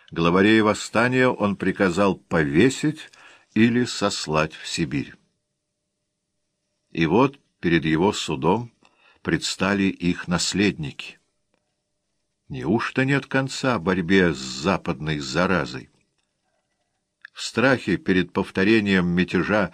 Главарей восстания он приказал повесить или сослать в Сибирь. И вот перед его судом предстали их наследники. Неужто нет конца борьбе с западной заразой? В страхе перед повторением мятежа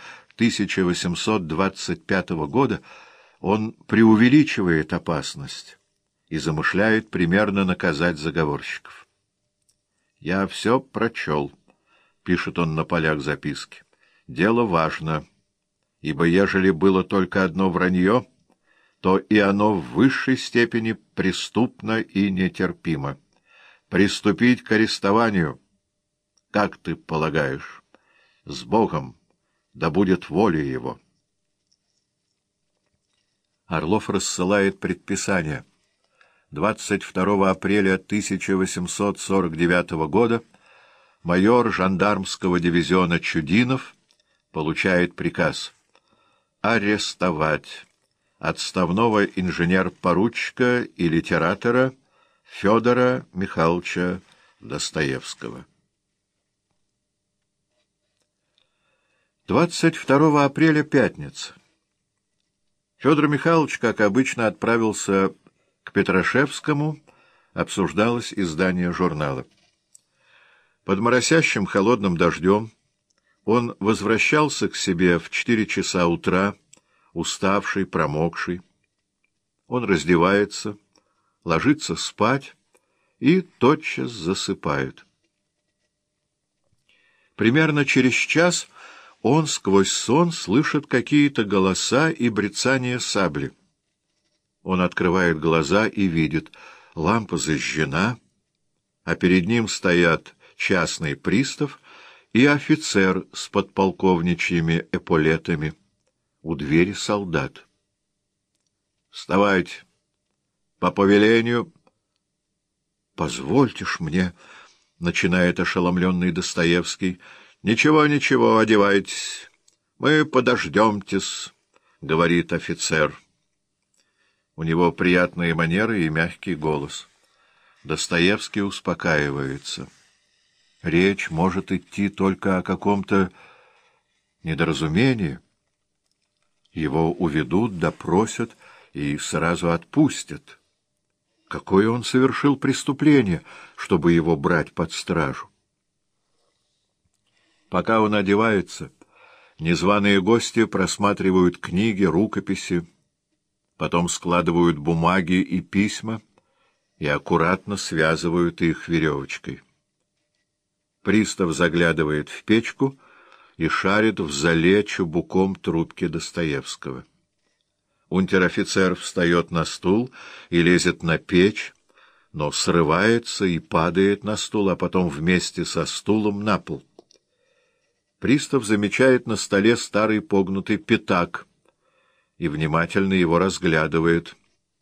1825 года он преувеличивает опасность и замышляет примерно наказать заговорщиков. «Я все прочел», — пишет он на полях записки. «Дело важно, ибо ежели было только одно вранье, то и оно в высшей степени преступно и нетерпимо. Приступить к арестованию, как ты полагаешь, с Богом, да будет воля его». Орлов рассылает предписание. 22 апреля 1849 года майор жандармского дивизиона Чудинов получает приказ арестовать отставного инженер-поручика и литератора Федора Михайловича Достоевского. 22 апреля, пятница. Федор Михайлович, как обычно, отправился к Петрашевскому, обсуждалось издание журнала. Под моросящим холодным дождем он возвращался к себе в 4 часа утра, уставший, промокший. Он раздевается, ложится спать и тотчас засыпает. Примерно через час он сквозь сон слышит какие-то голоса и брецание сабли. Он открывает глаза и видит, лампа зажжена, а перед ним стоят частный пристав и офицер с подполковничьими эполетами. У двери солдат. «Вставайте! По повелению!» «Позвольте ж мне!» — начинает ошеломленный Достоевский. «Ничего, ничего, одевайтесь. Мы подождемтесь», — говорит офицер. У него приятные манеры и мягкий голос. Достоевский успокаивается. Речь может идти только о каком-то недоразумении. Его уведут, допросят и сразу отпустят. Какое он совершил преступление, чтобы его брать под стражу? Пока он одевается, незваные гости просматривают книги, рукописи, потом складывают бумаги и письма и аккуратно связывают их веревочкой. Пристав заглядывает в печку и шарит в золе чубуком трубки Достоевского. Унтер-офицер встает на стул и лезет на печь, но срывается и падает на стул, а потом вместе со стулом на пол. Пристав замечает на столе старый погнутый пятак и внимательно его разглядывает.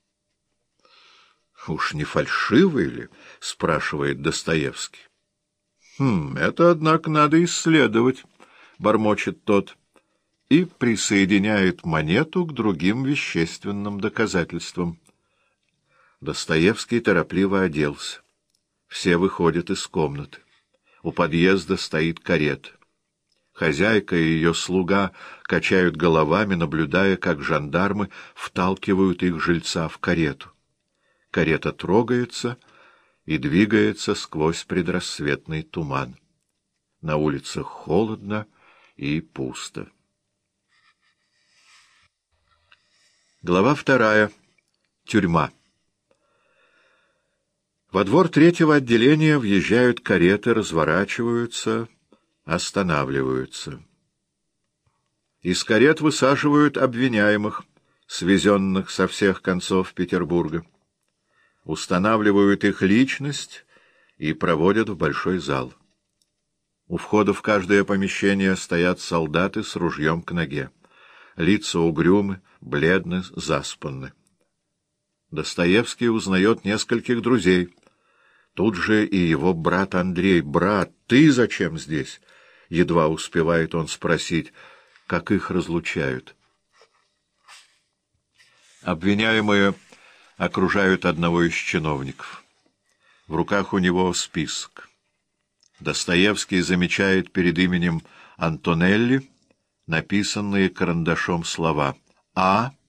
— Уж не фальшивый ли? — спрашивает Достоевский. — Это, однако, надо исследовать, — бормочет тот, и присоединяет монету к другим вещественным доказательствам. Достоевский торопливо оделся. Все выходят из комнаты. У подъезда стоит карета. Хозяйка и ее слуга качают головами, наблюдая, как жандармы вталкивают их жильца в карету. Карета трогается и двигается сквозь предрассветный туман. На улицах холодно и пусто. Глава 2. Тюрьма. Во двор 3-го отделения въезжают кареты, разворачиваются, останавливаются. Из карет высаживают обвиняемых, свезенных со всех концов Петербурга. Устанавливают их личность и проводят в большой зал. У входа в каждое помещение стоят солдаты с ружьем к ноге. Лица угрюмы, бледны, заспанны. Достоевский узнает нескольких друзей. Тут же и его брат Андрей. «Брат, ты зачем здесь?» Едва успевает он спросить, как их разлучают. Обвиняемые окружают одного из чиновников. В руках у него список. Достоевский замечает перед именем Антонелли написанные карандашом слова «А»